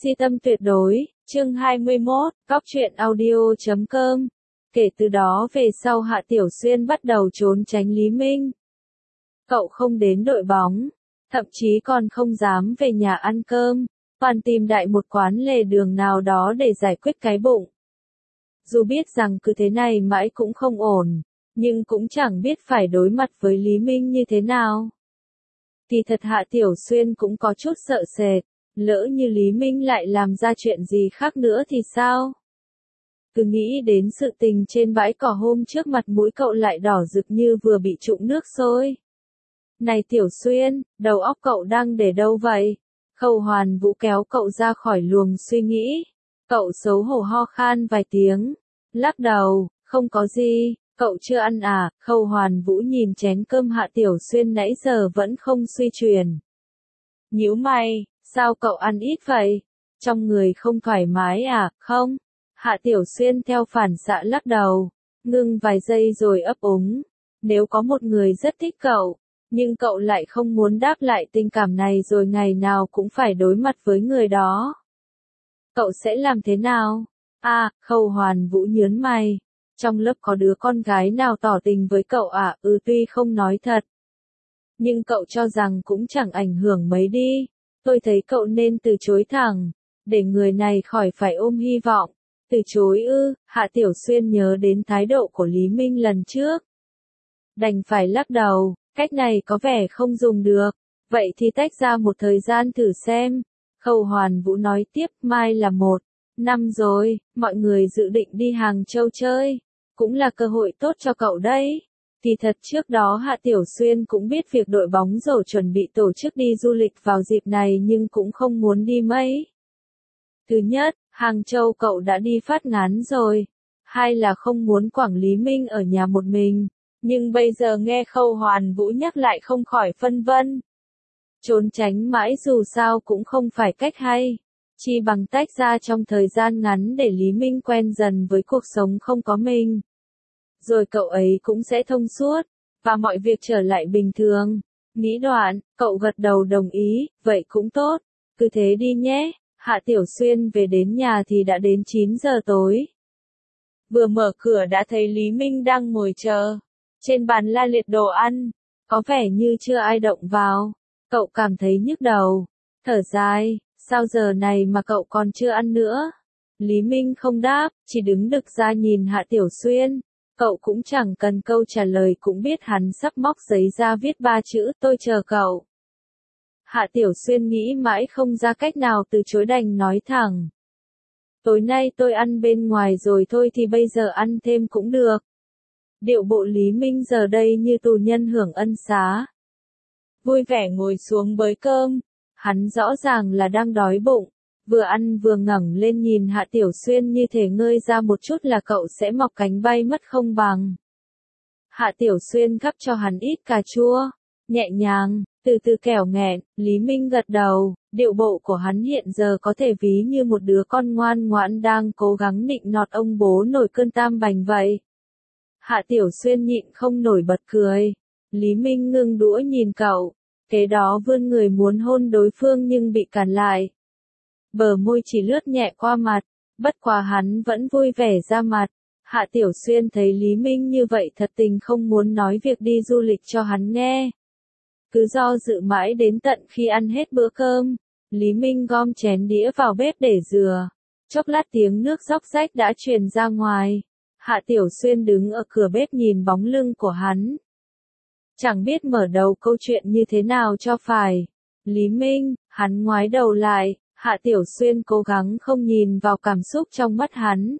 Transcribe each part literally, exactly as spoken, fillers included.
Si tâm tuyệt đối, chương hai mươi mốt, Cóc truyện audio chấm com. Kể từ đó về sau Hạ Tiểu Xuyên bắt đầu trốn tránh Lý Minh. Cậu không đến đội bóng, thậm chí còn không dám về nhà ăn cơm, toàn tìm đại một quán lề đường nào đó để giải quyết cái bụng. Dù biết rằng cứ thế này mãi cũng không ổn, nhưng cũng chẳng biết phải đối mặt với Lý Minh như thế nào. Kỳ thật Hạ Tiểu Xuyên cũng có chút sợ sệt, lỡ như Lý Minh lại làm ra chuyện gì khác nữa thì sao? Cứ nghĩ đến sự tình trên bãi cỏ hôm trước, mặt mũi cậu lại đỏ rực như vừa bị trụng nước sôi. Này Tiểu Xuyên, đầu óc cậu đang để đâu vậy? Khâu Hoàn Vũ kéo cậu ra khỏi luồng suy nghĩ. Cậu xấu hổ ho khan vài tiếng, lắc đầu, không có gì, cậu chưa ăn à? Khâu Hoàn Vũ nhìn chén cơm Hạ Tiểu Xuyên nãy giờ vẫn không suy chuyển. Nhíu mày, sao cậu ăn ít vậy? Trong người không thoải mái à? Không. Hạ Tiểu Xuyên theo phản xạ lắc đầu, ngưng vài giây rồi ấp úng. Nếu có một người rất thích cậu, nhưng cậu lại không muốn đáp lại tình cảm này rồi ngày nào cũng phải đối mặt với người đó, cậu sẽ làm thế nào? À, Khâu Hoàn Vũ nhớn mày. Trong lớp có đứa con gái nào tỏ tình với cậu à? Ừ, tuy không nói thật, nhưng cậu cho rằng cũng chẳng ảnh hưởng mấy đi. Tôi thấy cậu nên từ chối thẳng, để người này khỏi phải ôm hy vọng. Từ chối ư? Hạ Tiểu Xuyên nhớ đến thái độ của Lý Minh lần trước, đành phải lắc đầu, cách này có vẻ không dùng được. Vậy thì tách ra một thời gian thử xem. Khâu Hoàn Vũ nói tiếp, mai là một năm rồi, mọi người dự định đi Hàng Châu chơi, cũng là cơ hội tốt cho cậu đấy. Thì thật trước đó Hạ Tiểu Xuyên cũng biết việc đội bóng rổ chuẩn bị tổ chức đi du lịch vào dịp này nhưng cũng không muốn đi mấy. Thứ nhất, Hàng Châu cậu đã đi phát ngán rồi. Hai là không muốn quẳng Lý Minh ở nhà một mình. Nhưng bây giờ nghe Khâu Hoàn Vũ nhắc lại không khỏi phân vân. Trốn tránh mãi dù sao cũng không phải cách hay. Chi bằng tách ra trong thời gian ngắn để Lý Minh quen dần với cuộc sống không có mình. Rồi cậu ấy cũng sẽ thông suốt, và mọi việc trở lại bình thường. Nghĩ đoạn, cậu gật đầu đồng ý, vậy cũng tốt, cứ thế đi nhé. Hạ Tiểu Xuyên về đến nhà thì đã đến chín giờ tối. Vừa mở cửa đã thấy Lý Minh đang ngồi chờ. Trên bàn la liệt đồ ăn, có vẻ như chưa ai động vào. Cậu cảm thấy nhức đầu, thở dài, sao giờ này mà cậu còn chưa ăn nữa? Lý Minh không đáp, chỉ đứng đực ra nhìn Hạ Tiểu Xuyên. Cậu cũng chẳng cần câu trả lời cũng biết hắn sắp móc giấy ra viết ba chữ, tôi chờ cậu. Hạ Tiểu Xuyên nghĩ mãi không ra cách nào từ chối đành nói thẳng. Tối nay tôi ăn bên ngoài rồi thôi thì bây giờ ăn thêm cũng được. Điệu bộ Lý Minh giờ đây như tù nhân hưởng ân xá. Vui vẻ ngồi xuống bới cơm, hắn rõ ràng là đang đói bụng. Vừa ăn vừa ngẩng lên nhìn Hạ Tiểu Xuyên như thể ngơi ra một chút là cậu sẽ mọc cánh bay mất không bằng. Hạ Tiểu Xuyên gắp cho hắn ít cà chua, nhẹ nhàng, từ từ kẻo nghẹn. Lý Minh gật đầu, điệu bộ của hắn hiện giờ có thể ví như một đứa con ngoan ngoãn đang cố gắng nịnh nọt ông bố nổi cơn tam bành vậy. Hạ Tiểu Xuyên nhịn không nổi bật cười. Lý Minh ngưng đũa nhìn cậu, kế đó vươn người muốn hôn đối phương nhưng bị cản lại. Bờ môi chỉ lướt nhẹ qua mặt, bất quá hắn vẫn vui vẻ ra mặt. Hạ Tiểu Xuyên thấy Lý Minh như vậy thật tình không muốn nói việc đi du lịch cho hắn nghe. Cứ do dự mãi đến tận khi ăn hết bữa cơm, Lý Minh gom chén đĩa vào bếp để rửa. Chốc lát tiếng nước róc rách đã truyền ra ngoài. Hạ Tiểu Xuyên đứng ở cửa bếp nhìn bóng lưng của hắn, chẳng biết mở đầu câu chuyện như thế nào cho phải. Lý Minh, hắn ngoái đầu lại. Hạ Tiểu Xuyên cố gắng không nhìn vào cảm xúc trong mắt hắn.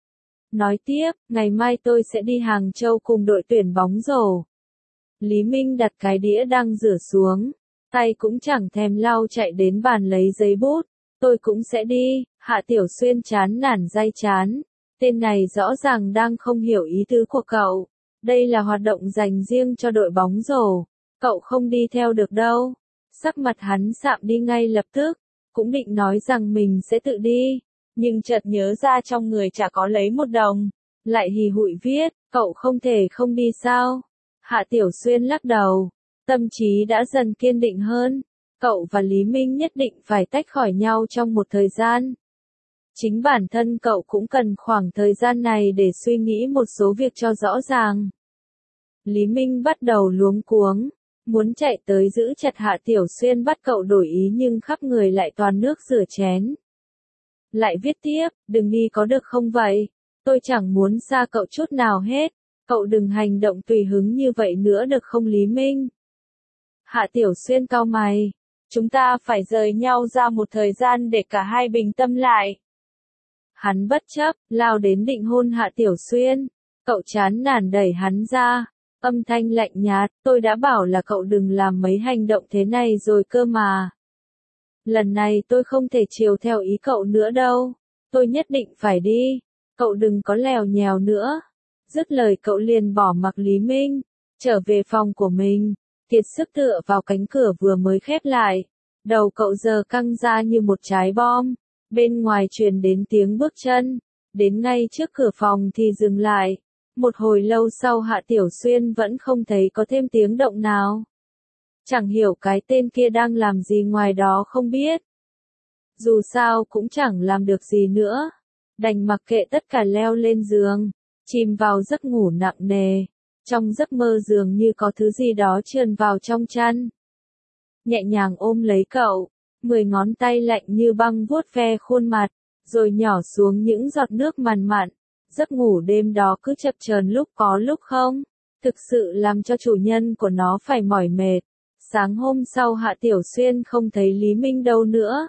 Nói tiếp, ngày mai tôi sẽ đi Hàng Châu cùng đội tuyển bóng rổ. Lý Minh đặt cái đĩa đang rửa xuống, tay cũng chẳng thèm lau chạy đến bàn lấy giấy bút. Tôi cũng sẽ đi. Hạ Tiểu Xuyên chán nản day chán. Tên này rõ ràng đang không hiểu ý tứ của cậu. Đây là hoạt động dành riêng cho đội bóng rổ. Cậu không đi theo được đâu. Sắc mặt hắn sạm đi ngay lập tức. Cũng định nói rằng mình sẽ tự đi, nhưng chợt nhớ ra trong người chả có lấy một đồng, lại hì hụi viết, cậu không thể không đi sao? Hạ Tiểu Xuyên lắc đầu, tâm trí đã dần kiên định hơn. Cậu và Lý Minh nhất định phải tách khỏi nhau trong một thời gian. Chính bản thân cậu cũng cần khoảng thời gian này để suy nghĩ một số việc cho rõ ràng. Lý Minh bắt đầu luống cuống, muốn chạy tới giữ chặt Hạ Tiểu Xuyên bắt cậu đổi ý nhưng khắp người lại toàn nước rửa chén. Lại viết tiếp, đừng đi có được không vậy? Tôi chẳng muốn xa cậu chút nào hết, cậu đừng hành động tùy hứng như vậy nữa được không Lý Minh? Hạ Tiểu Xuyên cau mày, chúng ta phải rời nhau ra một thời gian để cả hai bình tâm lại. Hắn bất chấp, lao đến định hôn Hạ Tiểu Xuyên, cậu chán nản đẩy hắn ra, âm thanh lạnh nhạt, tôi đã bảo là cậu đừng làm mấy hành động thế này rồi cơ mà. Lần này tôi không thể chiều theo ý cậu nữa đâu, tôi nhất định phải đi, cậu đừng có lèo nhèo nữa. Dứt lời cậu liền bỏ mặc Lý Minh, trở về phòng của mình, kiệt sức tựa vào cánh cửa vừa mới khép lại. Đầu cậu giờ căng ra như một trái bom, bên ngoài truyền đến tiếng bước chân, đến ngay trước cửa phòng thì dừng lại. Một hồi lâu sau Hạ Tiểu Xuyên vẫn không thấy có thêm tiếng động nào. Chẳng hiểu cái tên kia đang làm gì ngoài đó không biết. Dù sao cũng chẳng làm được gì nữa, đành mặc kệ tất cả leo lên giường, chìm vào giấc ngủ nặng nề. Trong giấc mơ dường như có thứ gì đó trườn vào trong chăn. Nhẹ nhàng ôm lấy cậu, mười ngón tay lạnh như băng vuốt ve khuôn mặt, rồi nhỏ xuống những giọt nước mằn mặn. Giấc ngủ đêm đó cứ chập chờn lúc có lúc không, thực sự làm cho chủ nhân của nó phải mỏi mệt. Sáng hôm sau Hạ Tiểu Xuyên không thấy Lý Minh đâu nữa.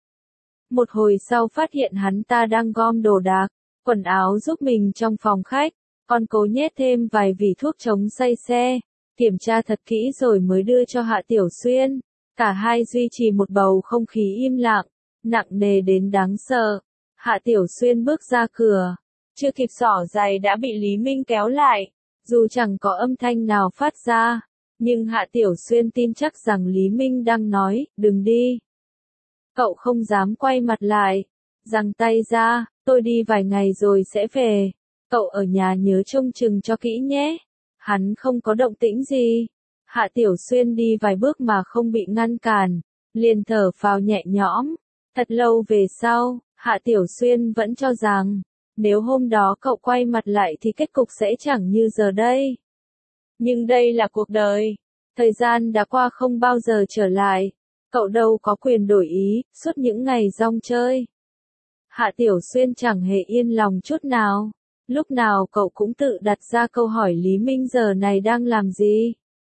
Một hồi sau phát hiện hắn ta đang gom đồ đạc, quần áo giúp mình trong phòng khách, còn cố nhét thêm vài vỉ thuốc chống say xe, kiểm tra thật kỹ rồi mới đưa cho Hạ Tiểu Xuyên. Cả hai duy trì một bầu không khí im lặng, nặng nề đến đáng sợ. Hạ Tiểu Xuyên bước ra cửa, chưa kịp xỏ giày đã bị Lý Minh kéo lại, dù chẳng có âm thanh nào phát ra, nhưng Hạ Tiểu Xuyên tin chắc rằng Lý Minh đang nói, đừng đi. Cậu không dám quay mặt lại, giằng tay ra, tôi đi vài ngày rồi sẽ về, cậu ở nhà nhớ trông chừng cho kỹ nhé. Hắn không có động tĩnh gì. Hạ Tiểu Xuyên đi vài bước mà không bị ngăn cản, liền thở phào nhẹ nhõm. Thật lâu về sau, Hạ Tiểu Xuyên vẫn cho rằng, nếu hôm đó cậu quay mặt lại thì kết cục sẽ chẳng như giờ đây. Nhưng đây là cuộc đời, thời gian đã qua không bao giờ trở lại, cậu đâu có quyền đổi ý, suốt những ngày rong chơi. Hạ Tiểu Xuyên chẳng hề yên lòng chút nào, lúc nào cậu cũng tự đặt ra câu hỏi Lý Minh giờ này đang làm gì?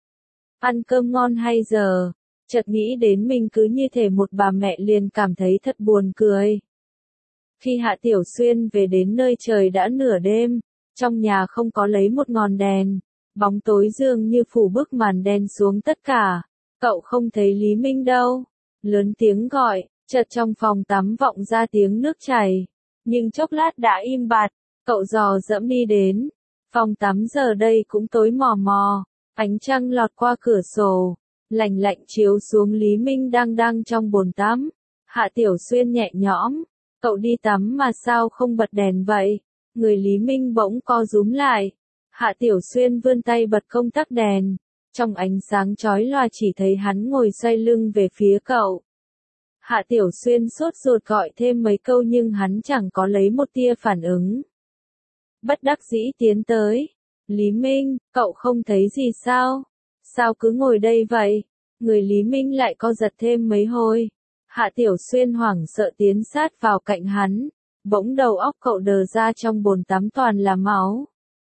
Ăn cơm ngon hay giờ? Chợt nghĩ đến mình cứ như thể một bà mẹ liền cảm thấy thật buồn cười. Khi Hạ Tiểu Xuyên về đến nơi trời đã nửa đêm, trong nhà không có lấy một ngọn đèn, bóng tối dường như phủ bức màn đen xuống tất cả. Cậu không thấy Lý Minh đâu, lớn tiếng gọi, chợt trong phòng tắm vọng ra tiếng nước chảy, nhưng chốc lát đã im bặt, cậu dò dẫm đi đến, phòng tắm giờ đây cũng tối mò mò, ánh trăng lọt qua cửa sổ, lạnh lạnh chiếu xuống Lý Minh đang đang trong bồn tắm. Hạ Tiểu Xuyên nhẹ nhõm, cậu đi tắm mà sao không bật đèn vậy? Người Lý Minh bỗng co rúm lại. Hạ Tiểu Xuyên vươn tay bật công tắc đèn, trong ánh sáng chói lòa chỉ thấy hắn ngồi xoay lưng về phía cậu. Hạ Tiểu Xuyên sốt ruột gọi thêm mấy câu nhưng hắn chẳng có lấy một tia phản ứng. Bất đắc dĩ tiến tới. Lý Minh, cậu không thấy gì sao? Sao cứ ngồi đây vậy? Người Lý Minh lại co giật thêm mấy hồi. Hạ Tiểu Xuyên hoảng sợ tiến sát vào cạnh hắn. Bỗng đầu óc cậu đờ ra trong bồn tắm toàn là máu.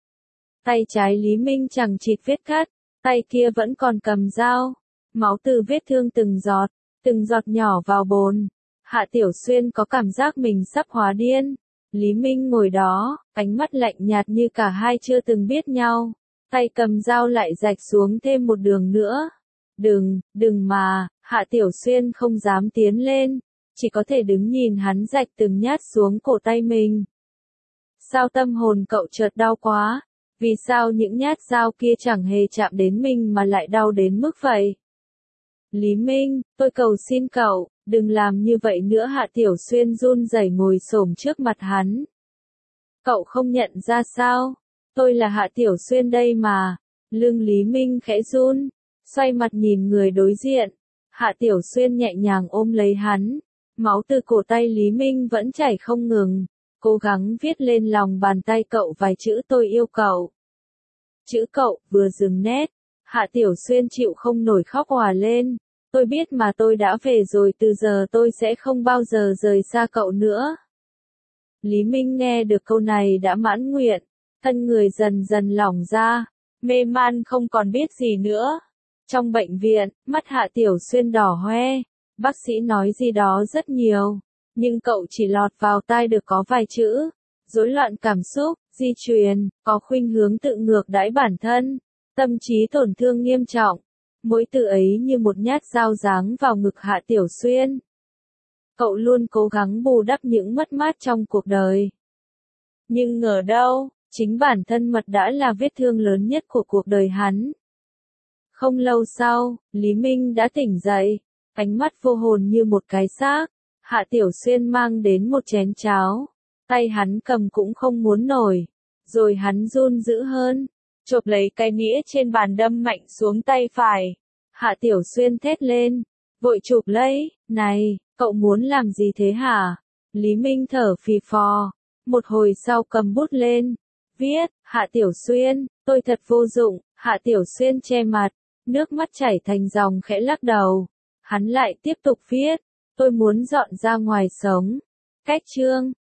Tay trái Lý Minh chẳng chịt vết cắt, tay kia vẫn còn cầm dao. Máu từ vết thương từng giọt, từng giọt nhỏ vào bồn. Hạ Tiểu Xuyên có cảm giác mình sắp hóa điên. Lý Minh ngồi đó, ánh mắt lạnh nhạt như cả hai chưa từng biết nhau. Tay cầm dao lại rạch xuống thêm một đường nữa. Đừng, đừng mà, Hạ Tiểu Xuyên không dám tiến lên, chỉ có thể đứng nhìn hắn rạch từng nhát xuống cổ tay mình. Sao tâm hồn cậu chợt đau quá? Vì sao những nhát dao kia chẳng hề chạm đến mình mà lại đau đến mức vậy? Lý Minh, tôi cầu xin cậu, đừng làm như vậy nữa. Hạ Tiểu Xuyên run rẩy ngồi xổm trước mặt hắn. Cậu không nhận ra sao? Tôi là Hạ Tiểu Xuyên đây mà. Lưng Lý Minh khẽ run, xoay mặt nhìn người đối diện. Hạ Tiểu Xuyên nhẹ nhàng ôm lấy hắn. Máu từ cổ tay Lý Minh vẫn chảy không ngừng. Cố gắng viết lên lòng bàn tay cậu vài chữ tôi yêu cậu. Chữ cậu vừa dừng nét. Hạ Tiểu Xuyên chịu không nổi khóc òa lên. Tôi biết mà tôi đã về rồi, từ giờ tôi sẽ không bao giờ rời xa cậu nữa. Lý Minh nghe được câu này đã mãn nguyện. Thân người dần dần lỏng ra. Mê man không còn biết gì nữa. Trong bệnh viện, mắt Hạ Tiểu Xuyên đỏ hoe. Bác sĩ nói gì đó rất nhiều. Nhưng cậu chỉ lọt vào tai được có vài chữ. Rối loạn cảm xúc, di truyền, có khuynh hướng tự ngược đãi bản thân. Tâm trí tổn thương nghiêm trọng. Mỗi từ ấy như một nhát dao giáng vào ngực Hạ Tiểu Xuyên. Cậu luôn cố gắng bù đắp những mất mát trong cuộc đời. Nhưng ngờ đâu, chính bản thân Mật đã là vết thương lớn nhất của cuộc đời hắn. Không lâu sau, Lý Minh đã tỉnh dậy, ánh mắt vô hồn như một cái xác. Hạ Tiểu Xuyên mang đến một chén cháo, tay hắn cầm cũng không muốn nổi, rồi hắn run dữ hơn, chộp lấy cái nĩa trên bàn đâm mạnh xuống tay phải. Hạ Tiểu Xuyên thét lên, vội chụp lấy, này, cậu muốn làm gì thế hả? Lý Minh thở phì phò, một hồi sau cầm bút lên, viết, Hạ Tiểu Xuyên, tôi thật vô dụng. Hạ Tiểu Xuyên che mặt, nước mắt chảy thành dòng khẽ lắc đầu. Hắn lại tiếp tục viết, tôi muốn dọn ra ngoài sống. Cách chương